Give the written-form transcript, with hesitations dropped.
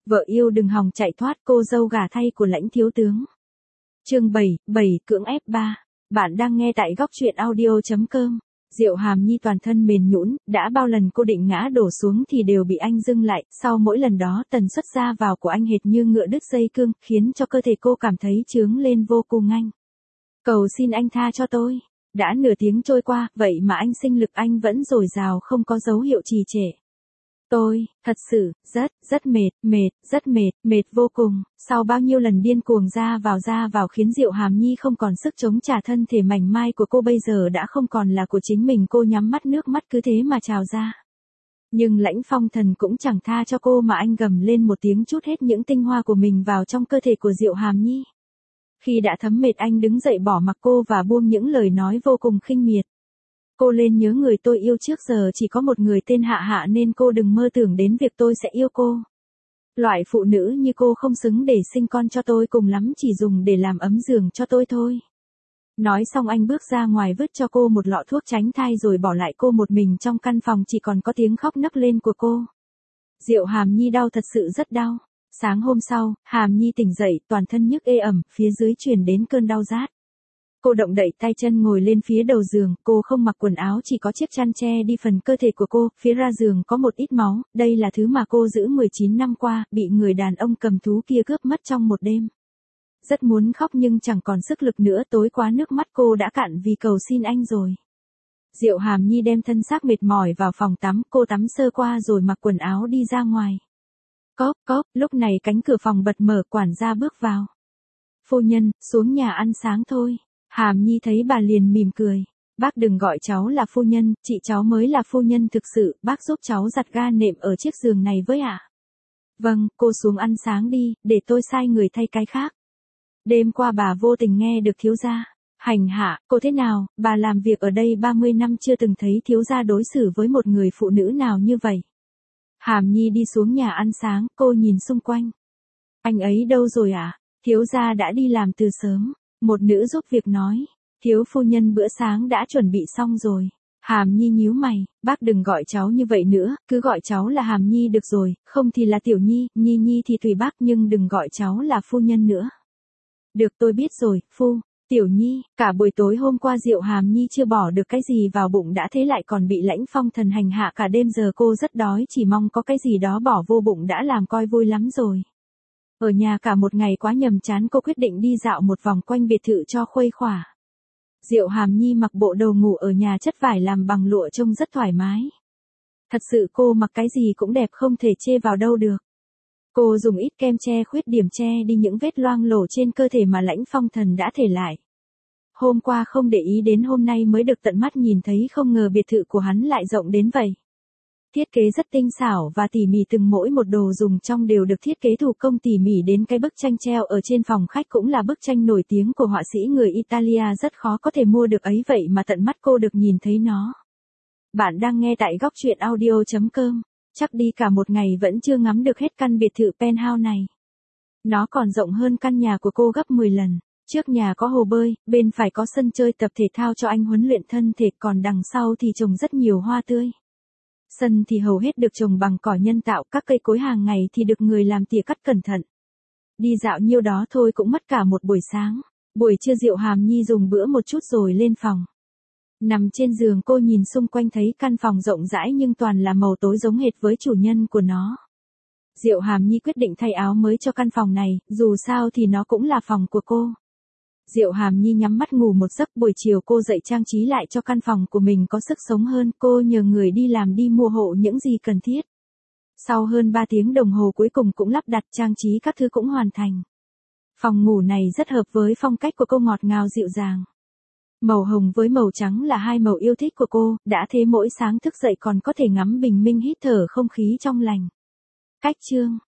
Vợ yêu đừng hòng chạy thoát, cô dâu gả thay của lãnh thiếu tướng. Chương 7, cưỡng ép 3. Bạn đang nghe tại góc truyện audio.com. Diệu Hàm Nhi toàn thân mềm nhũn, đã bao lần cô định ngã đổ xuống thì đều bị anh dưng lại, sau mỗi lần đó tần suất ra vào của anh hệt như ngựa đứt dây cương, khiến cho cơ thể cô cảm thấy chướng lên vô cùng anh. Cầu xin anh tha cho tôi. Đã nửa tiếng trôi qua, vậy mà anh sinh lực anh vẫn dồi dào không có dấu hiệu trì trệ. Tôi, thật sự, rất mệt vô cùng. Sau bao nhiêu lần điên cuồng ra vào khiến Diệu Hàm Nhi không còn sức chống trả, thân thể mảnh mai của cô bây giờ đã không còn là của chính mình, cô nhắm mắt, nước mắt cứ thế mà trào ra. Nhưng Lãnh Phong Thần cũng chẳng tha cho cô mà anh gầm lên một tiếng, trút hết những tinh hoa của mình vào trong cơ thể của Diệu Hàm Nhi. Khi đã thấm mệt anh đứng dậy bỏ mặc cô và buông những lời nói vô cùng khinh miệt. Cô lên nhớ người tôi yêu trước giờ chỉ có một người tên Hạ Hạ, nên cô đừng mơ tưởng đến việc tôi sẽ yêu cô. Loại phụ nữ như cô không xứng để sinh con cho tôi, cùng lắm chỉ dùng để làm ấm giường cho tôi thôi. Nói xong anh bước ra ngoài vứt cho cô một lọ thuốc tránh thai rồi bỏ lại cô một mình trong căn phòng, chỉ còn có tiếng khóc nấc lên của cô. Diệu Hàm Nhi đau, thật sự rất đau. Sáng hôm sau, Hàm Nhi tỉnh dậy, toàn thân nhức ê ẩm, phía dưới truyền đến cơn đau rát. Cô động đậy tay chân ngồi lên phía đầu giường, cô không mặc quần áo, chỉ có chiếc chăn che đi phần cơ thể của cô, phía ra giường có một ít máu, đây là thứ mà cô giữ 19 năm qua, bị người đàn ông cầm thú kia cướp mất trong một đêm. Rất muốn khóc nhưng chẳng còn sức lực nữa, tối quá nước mắt cô đã cạn vì cầu xin anh rồi. Diệu Hàm Nhi đem thân xác mệt mỏi vào phòng tắm, cô tắm sơ qua rồi mặc quần áo đi ra ngoài. Cóp, lúc này cánh cửa phòng bật mở, quản gia bước vào. Phu nhân, xuống nhà ăn sáng thôi. Hàm Nhi thấy bà liền mỉm cười. Bác đừng gọi cháu là phu nhân, chị cháu mới là phu nhân thực sự, bác giúp cháu giặt ga nệm ở chiếc giường này với ạ. Vâng, cô xuống ăn sáng đi, để tôi sai người thay cái khác. Đêm qua bà vô tình nghe được thiếu gia hành hạ, cô thế nào, bà làm việc ở đây 30 năm chưa từng thấy thiếu gia đối xử với một người phụ nữ nào như vậy. Hàm Nhi đi xuống nhà ăn sáng, cô nhìn xung quanh. Anh ấy đâu rồi ạ? Thiếu gia đã đi làm từ sớm. Một nữ giúp việc nói. Thiếu phu nhân bữa sáng đã chuẩn bị xong rồi. Hàm Nhi nhíu mày, bác đừng gọi cháu như vậy nữa, cứ gọi cháu là Hàm Nhi được rồi, không thì là Tiểu Nhi, Nhi thì tùy bác, nhưng đừng gọi cháu là phu nhân nữa. Được, tôi biết rồi, Tiểu Nhi. Cả buổi tối hôm qua Diệu Hàm Nhi chưa bỏ được cái gì vào bụng đã thế lại còn bị Lãnh Phong Thần hành hạ cả đêm, giờ cô rất đói, chỉ mong có cái gì đó bỏ vô bụng đã làm coi vui lắm rồi. Ở nhà cả một ngày quá nhàm chán, cô quyết định đi dạo một vòng quanh biệt thự cho khuây khỏa. Diệu Hàm Nhi mặc bộ đồ ngủ ở nhà chất vải làm bằng lụa trông rất thoải mái. Thật sự cô mặc cái gì cũng đẹp, không thể chê vào đâu được. Cô dùng ít kem che khuyết điểm, che đi những vết loang lổ trên cơ thể mà Lãnh Phong Thần đã để lại. Hôm qua không để ý đến hôm nay mới được tận mắt nhìn thấy, không ngờ biệt thự của hắn lại rộng đến vậy. Thiết kế rất tinh xảo và tỉ mỉ, từng mỗi một đồ dùng trong đều được thiết kế thủ công tỉ mỉ, đến cái bức tranh treo ở trên phòng khách cũng là bức tranh nổi tiếng của họa sĩ người Italia, rất khó có thể mua được ấy, vậy mà tận mắt cô được nhìn thấy nó. Bạn đang nghe tại góc truyện audio.com. Chắc đi cả một ngày vẫn chưa ngắm được hết căn biệt thự penthouse này. Nó còn rộng hơn căn nhà của cô gấp 10 lần. Trước nhà có hồ bơi, bên phải có sân chơi tập thể thao cho anh huấn luyện thân thể, còn đằng sau thì trồng rất nhiều hoa tươi. Sân thì hầu hết được trồng bằng cỏ nhân tạo, các cây cối hàng ngày thì được người làm tỉa cắt cẩn thận. Đi dạo nhiêu đó thôi cũng mất cả một buổi sáng. Buổi trưa Diệu Hàm Nhi dùng bữa một chút rồi lên phòng. Nằm trên giường cô nhìn xung quanh thấy căn phòng rộng rãi nhưng toàn là màu tối giống hệt với chủ nhân của nó. Diệu Hàm Nhi quyết định thay áo mới cho căn phòng này, dù sao thì nó cũng là phòng của cô. Diệu Hàm Nhi nhắm mắt ngủ một giấc, buổi chiều cô dậy trang trí lại cho căn phòng của mình có sức sống hơn, cô nhờ người đi làm đi mua hộ những gì cần thiết. Sau hơn 3 tiếng đồng hồ cuối cùng cũng lắp đặt, trang trí các thứ cũng hoàn thành. Phòng ngủ này rất hợp với phong cách của cô, ngọt ngào dịu dàng. Màu hồng với màu trắng là hai màu yêu thích của cô, đã thế mỗi sáng thức dậy còn có thể ngắm bình minh, hít thở không khí trong lành. Cách chương